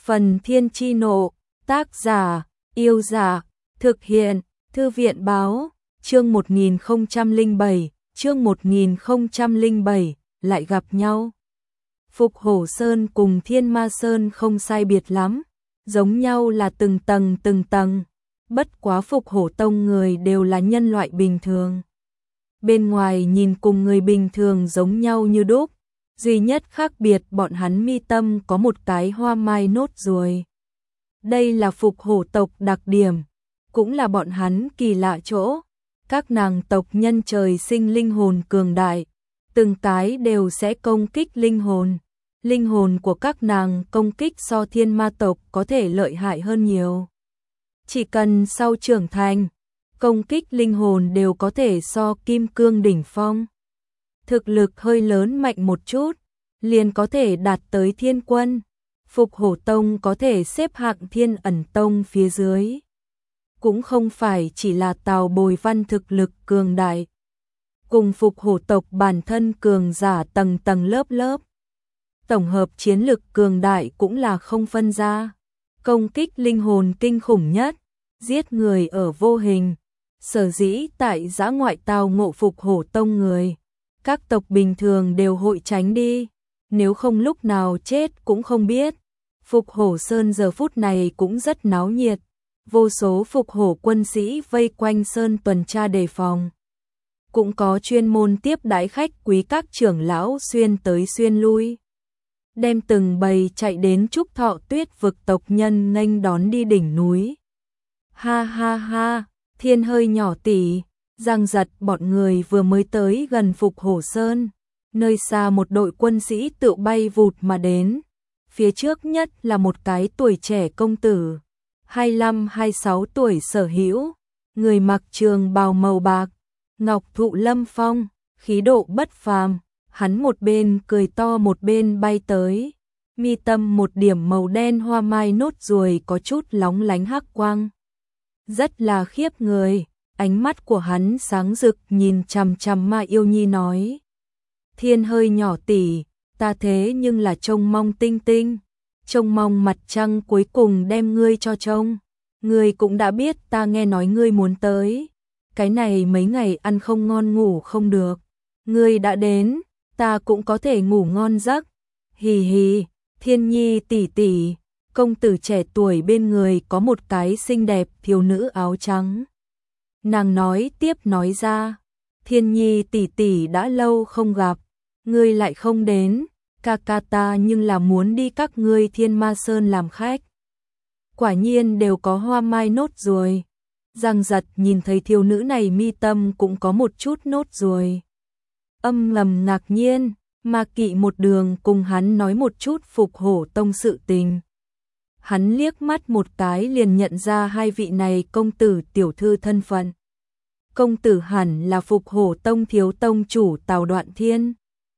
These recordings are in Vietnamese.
Phần Thiên Chi Nộ, tác giả, Yêu Dạ, thực hiện, Thư viện Báo, chương 1007, lại gặp nhau. Phục Hổ Sơn cùng Thiên Ma Sơn không sai biệt lắm, giống nhau là từng tầng, bất quá Phục Hổ Tông người đều là nhân loại bình thường. Bên ngoài nhìn cùng người bình thường giống nhau như đúc, duy nhất khác biệt bọn hắn mi tâm có một cái hoa mai nốt ruồi. Đây là Phục Hổ tộc đặc điểm, cũng là bọn hắn kỳ lạ chỗ. Các nàng tộc nhân trời sinh linh hồn cường đại, từng cái đều sẽ công kích linh hồn. Linh hồn của các nàng công kích so thiên ma tộc có thể lợi hại hơn nhiều. Chỉ cần sau trưởng thành, công kích linh hồn đều có thể so kim cương đỉnh phong. Thực lực hơi lớn mạnh một chút, liền có thể đạt tới thiên quân. Phục Hổ Tông có thể xếp hạng Thiên Ẩn Tông phía dưới. Cũng không phải chỉ là Tào Bồi Văn thực lực cường đại. Cùng Phục Hổ tộc bản thân cường giả tầng lớp. Tổng hợp chiến lực cường đại cũng là không phân ra. Công kích linh hồn kinh khủng nhất, giết người ở vô hình. Sở dĩ tại dã ngoại tao ngộ Phục Hổ Tông người, các tộc bình thường đều hội tránh đi, nếu không lúc nào chết cũng không biết. Phục Hổ Sơn giờ phút này cũng rất náo nhiệt, vô số Phục Hổ quân sĩ vây quanh Sơn tuần tra đề phòng. Cũng có chuyên môn tiếp đãi khách quý các trưởng lão xuyên tới xuyên lui, đem từng bầy chạy đến Trúc Thọ Tuyết vực tộc nhân nghênh đón đi đỉnh núi. Ha ha ha, Thiên hơi nhỏ tỷ, Giang Giật bọn người vừa mới tới gần Phục Hổ Sơn, nơi xa một đội quân sĩ tự bay vụt mà đến. Phía trước nhất là một cái tuổi trẻ công tử, 25-26 tuổi sở hữu, người mặc trường bào màu bạc, ngọc thụ lâm phong, khí độ bất phàm. Hắn một bên cười to một bên bay tới, mi tâm một điểm màu đen hoa mai nốt ruồi có chút lóng lánh hắc quang. Rất là khiếp người, ánh mắt của hắn sáng rực nhìn chằm chằm Ma Yêu Nhi nói. Thiên hơi nhỏ tỷ, ta thế nhưng là trông mong tinh tinh, trông mong mặt trăng cuối cùng đem ngươi cho trông. Ngươi cũng đã biết ta nghe nói ngươi muốn tới, cái này mấy ngày ăn không ngon ngủ không được. Ngươi đã đến, ta cũng có thể ngủ ngon giấc. Hì hì, Thiên Nhi tỷ tỷ, công tử trẻ tuổi bên người có một cái xinh đẹp thiếu nữ áo trắng. Nàng nói tiếp nói ra, Thiên Nhi tỷ tỷ đã lâu không gặp, ngươi lại không đến, ca ca ta nhưng là muốn đi các ngươi Thiên Ma Sơn làm khách. Quả nhiên đều có hoa mai nốt ruồi. Giang Giật nhìn thấy thiếu nữ này mi tâm cũng có một chút nốt ruồi. Âm ngầm ngạc nhiên, Ma Kỵ một đường cùng hắn nói một chút Phục Hổ Tông sự tình. Hắn liếc mắt một cái liền nhận ra hai vị này công tử tiểu thư thân phận. Công tử hẳn là Phục Hổ Tông thiếu tông chủ Tào Đoạn Thiên.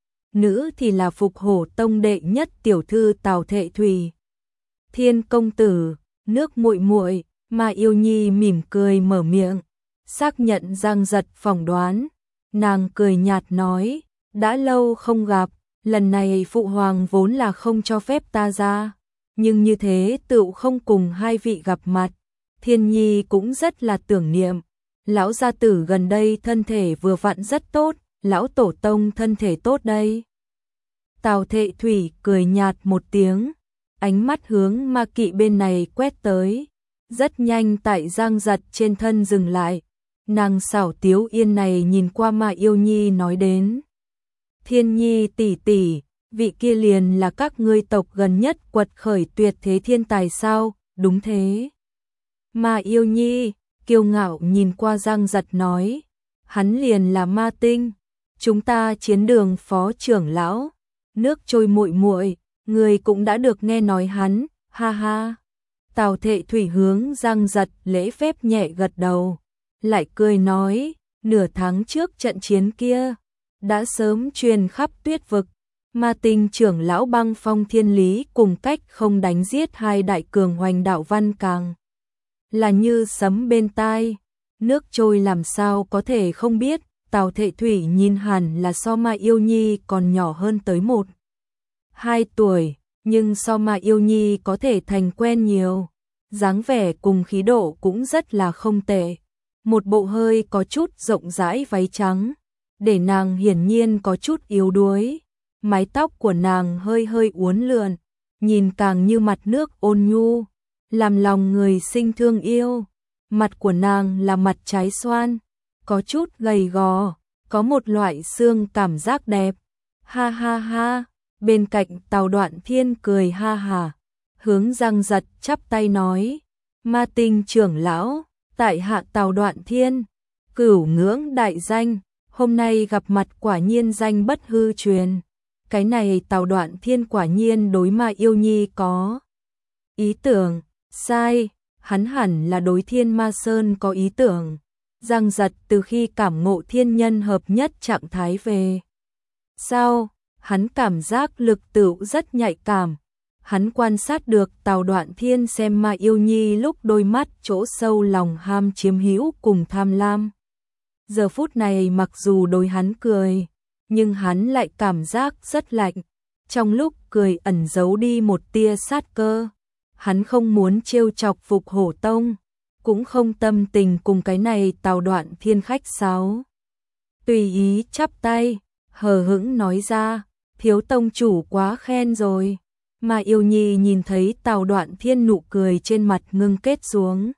Nữ thì là Phục Hổ Tông đệ nhất tiểu thư Tào Thệ Thùy. Thiên công tử, nước muội muội, Ma Yêu Nhi mỉm cười mở miệng, xác nhận Giang Giật phỏng đoán. Nàng cười nhạt nói, đã lâu không gặp, lần này phụ hoàng vốn là không cho phép ta ra, nhưng như thế tựu không cùng hai vị gặp mặt. Thiên Nhi cũng rất là tưởng niệm, lão gia tử gần đây thân thể vừa vặn rất tốt, lão tổ tông thân thể tốt đây. Tào Thệ Thủy cười nhạt một tiếng, ánh mắt hướng Ma Kỵ bên này quét tới, rất nhanh tại Giang Giật trên thân dừng lại. Nàng xảo tiếu yên này nhìn qua Ma Yêu Nhi nói đến. Thiên Nhi tỷ tỷ, vị kia liền là các ngươi tộc gần nhất quật khởi tuyệt thế thiên tài sao? Đúng thế. Ma Yêu Nhi kiêu ngạo nhìn qua Giang Giật nói, hắn liền là Ma Tinh, chúng ta chiến đường phó trưởng lão, nước trôi muội muội, người cũng đã được nghe nói hắn, ha ha. Tào Thệ Thủy hướng Giang Giật lễ phép nhẹ gật đầu, lại cười nói, nửa tháng trước trận chiến kia đã sớm truyền khắp tuyết vực, Ma Tinh trưởng lão Băng Phong Thiên Lý cùng cách không đánh giết hai đại cường hoành đạo văn càng là như sấm bên tai. Nước trôi làm sao có thể không biết, Tào Thệ Thủy nhìn hẳn là so Ma Yêu Nhi còn nhỏ hơn tới 1-2 tuổi, nhưng so mà yêu nhi có thể thành quen nhiều. Dáng vẻ cùng khí độ cũng rất là không tệ. Một bộ hơi có chút rộng rãi váy trắng, để nàng hiển nhiên có chút yếu đuối. Mái tóc của nàng hơi hơi uốn lượn, nhìn càng như mặt nước ôn nhu, làm lòng người sinh thương yêu. Mặt của nàng là mặt trái xoan, có chút gầy gò, có một loại xương cảm giác đẹp. Ha ha ha, bên cạnh Tào Đoạn Thiên cười ha hả, hướng Giang Giật chắp tay nói, Ma Tinh trưởng lão, tại hạ Tào Đoạn Thiên, cửu ngưỡng đại danh, hôm nay gặp mặt quả nhiên danh bất hư truyền. Cái này Tào Đoạn Thiên quả nhiên đối Ma Yêu Nhi có ý tưởng, sai, hắn hẳn là đối Thiên Ma Sơn có ý tưởng. Giang Giật từ khi cảm ngộ thiên nhân hợp nhất trạng thái về sau, hắn cảm giác lực tựu rất nhạy cảm. Hắn quan sát được Tào Đoạn Thiên xem Ma Yêu Nhi lúc đôi mắt chỗ sâu lòng ham chiếm hữu cùng tham lam. Giờ phút này mặc dù đối hắn cười, nhưng hắn lại cảm giác rất lạnh. Trong lúc cười ẩn giấu đi một tia sát cơ. Hắn không muốn trêu chọc Phục Hổ Tông, cũng không tâm tình cùng cái này Tào Đoạn Thiên khách sáo. Tùy ý chắp tay, hờ hững nói ra, thiếu tông chủ quá khen rồi. Mà Yêu Nhi nhìn thấy Tào Đoạn Thiên nụ cười trên mặt ngưng kết xuống.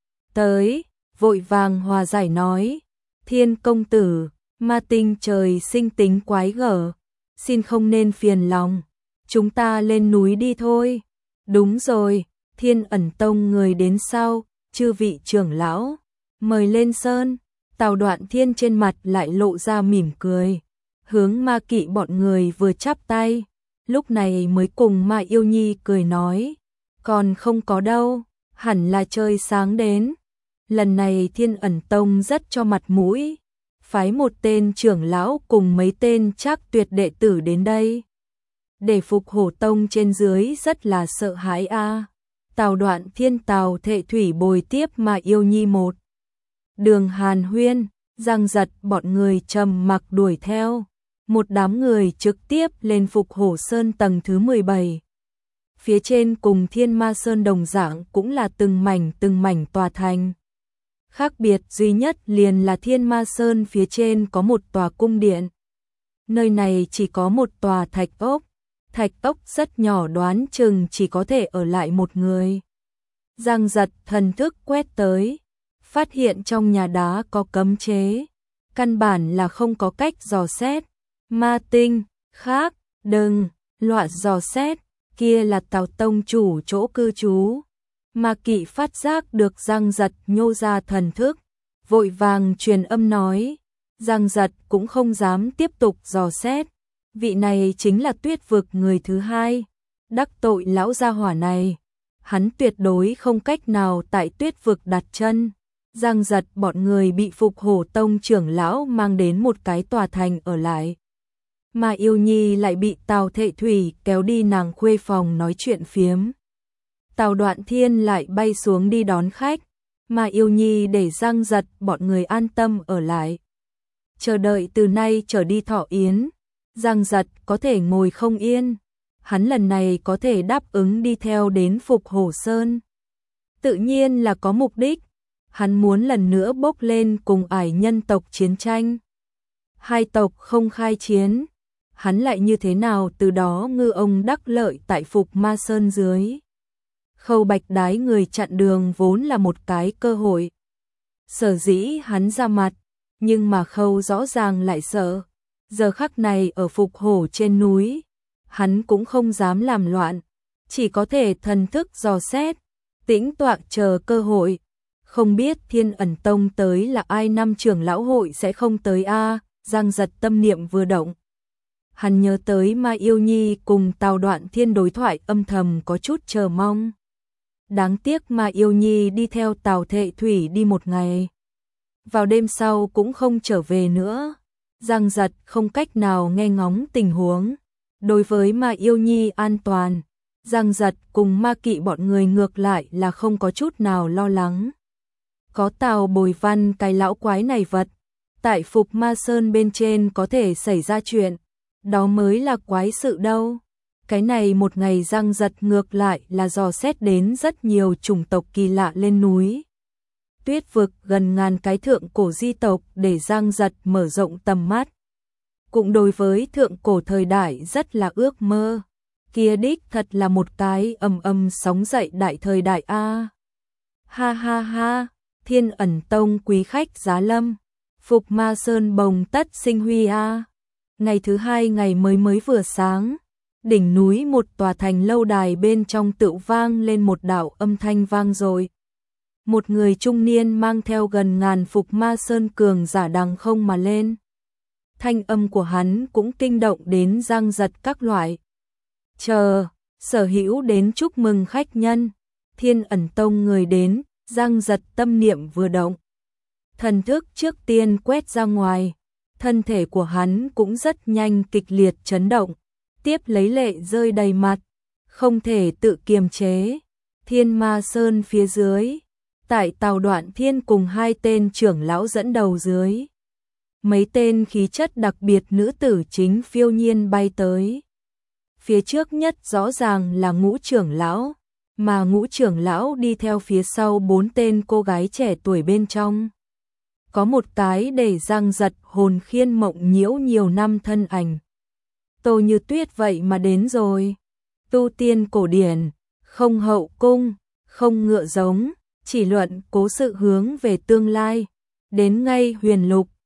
Tới, vội vàng hòa giải nói, Thiên công tử, Ma Tinh trời sinh tính quái gở, xin không nên phiền lòng, chúng ta lên núi đi thôi. Đúng rồi, Thiên Ẩn Tông người đến sau, chư vị trưởng lão, mời lên sơn. Tào Đoạn Thiên trên mặt lại lộ ra mỉm cười, hướng Ma Kỵ bọn người vừa chắp tay, lúc này mới cùng Ma Yêu Nhi cười nói, còn không có đâu, hẳn là trời sáng đến. Lần này Thiên Ẩn Tông rất cho mặt mũi, phái một tên trưởng lão cùng mấy tên chắc tuyệt đệ tử đến đây. Để Phục Hổ Tông trên dưới rất là sợ hãi a. Tào Đoạn Thiên Tào Thệ Thủy bồi tiếp Ma Yêu Nhi một đường hàn huyên, Giang Giật bọn người trầm mặc đuổi theo. Một đám người trực tiếp lên Phục Hổ Sơn tầng thứ 17. Phía trên cùng Thiên Ma Sơn đồng dạng cũng là từng mảnh tòa thành. Khác biệt duy nhất liền là Thiên Ma Sơn phía trên có một tòa cung điện. Nơi này chỉ có một tòa thạch ốc rất nhỏ, đoán chừng chỉ có thể ở lại một người. Giang Giật thần thức quét tới, phát hiện trong nhà đá có cấm chế, căn bản là không có cách dò xét. Ma Tinh, khác, đừng, loạn dò xét, kia là Tào tông chủ chỗ cư trú. Ma Kỵ phát giác được Giang Giật nhô ra thần thức, vội vàng truyền âm nói, Giang Giật cũng không dám tiếp tục dò xét. Vị này chính là Tuyết vực người thứ hai, đắc tội lão gia hỏa này, hắn tuyệt đối không cách nào tại Tuyết vực đặt chân. Giang Giật bọn người bị Phục Hổ Tông trưởng lão mang đến một cái tòa thành ở lại. Mà Yêu Nhi lại bị Tào Thệ Thủy kéo đi nàng khuê phòng nói chuyện phiếm. Tào Đoạn Thiên lại bay xuống đi đón khách, mà Yêu Nhi để Giang Giật bọn người an tâm ở lại. Chờ đợi từ nay trở đi thọ yến, Giang Giật có thể ngồi không yên, hắn lần này có thể đáp ứng đi theo đến Phục Hổ Sơn. Tự nhiên là có mục đích, hắn muốn lần nữa bốc lên cùng ải nhân tộc chiến tranh. Hai tộc không khai chiến, hắn lại như thế nào từ đó ngư ông đắc lợi tại Phục Ma Sơn dưới. Khâu Bạch Đái người chặn đường vốn là một cái cơ hội. Sở dĩ hắn ra mặt, nhưng mà Khâu rõ ràng lại sợ. Giờ khắc này ở Phục Hổ trên núi, hắn cũng không dám làm loạn, chỉ có thể thần thức dò xét, tĩnh tọa chờ cơ hội. Không biết Thiên Ẩn Tông tới là ai, năm trưởng lão hội sẽ không tới a. Giang Giật tâm niệm vừa động, hắn nhớ tới Ma Yêu Nhi cùng Tào Đoạn Thiên đối thoại, âm thầm có chút chờ mong. Đáng tiếc Ma Yêu Nhi đi theo Tào Thệ Thủy đi một ngày, vào đêm sau cũng không trở về nữa. Giang Giật không cách nào nghe ngóng tình huống. Đối với Ma Yêu Nhi an toàn, Giang Giật cùng Ma Kỵ bọn người ngược lại là không có chút nào lo lắng. Có Tào Bồi Văn cái lão quái này vật, tại Phục Ma Sơn bên trên có thể xảy ra chuyện, đó mới là quái sự đâu. Cái này một ngày Giang Giật ngược lại là dò xét đến rất nhiều chủng tộc kỳ lạ lên núi Tuyết vực gần ngàn cái thượng cổ di tộc để Giang Giật mở rộng tầm mắt. Cũng đối với thượng cổ thời đại rất là ước mơ. Kia đích thật là một cái sóng dậy đại thời đại a. Ha ha ha, Thiên Ẩn Tông quý khách giá lâm, Phục Ma Sơn bồng tất sinh huy a. Ngày thứ hai ngày mới vừa sáng, đỉnh núi một tòa thành lâu đài bên trong tựu vang lên một đạo âm thanh vang rồi. Một người trung niên mang theo gần ngàn Phục Ma Sơn cường giả đằng không mà lên. Thanh âm của hắn cũng kinh động đến Giang Giật các loại. Chờ, sở hữu đến chúc mừng khách nhân. Thiên Ẩn Tông người đến, Giang Giật tâm niệm vừa động. Thần thức trước tiên quét ra ngoài, thân thể của hắn cũng rất nhanh kịch liệt chấn động, tiếp lấy lệ rơi đầy mặt, không thể tự kiềm chế. Thiên Ma Sơn phía dưới, tại Tào Đoạn Thiên cùng hai tên trưởng lão dẫn đầu dưới. Mấy tên khí chất đặc biệt nữ tử chính phiêu nhiên bay tới. Phía trước nhất rõ ràng là Ngũ trưởng lão, mà Ngũ trưởng lão đi theo phía sau bốn tên cô gái trẻ tuổi bên trong. Có một cái để Giang Giật hồn khiên mộng nhiễu nhiều năm thân ảnh. Tô Như Tuyết vậy mà đến rồi. Tu tiên cổ điển, không hậu cung, không ngựa giống, chỉ luận cố sự hướng về tương lai. Đến ngay huyền lục,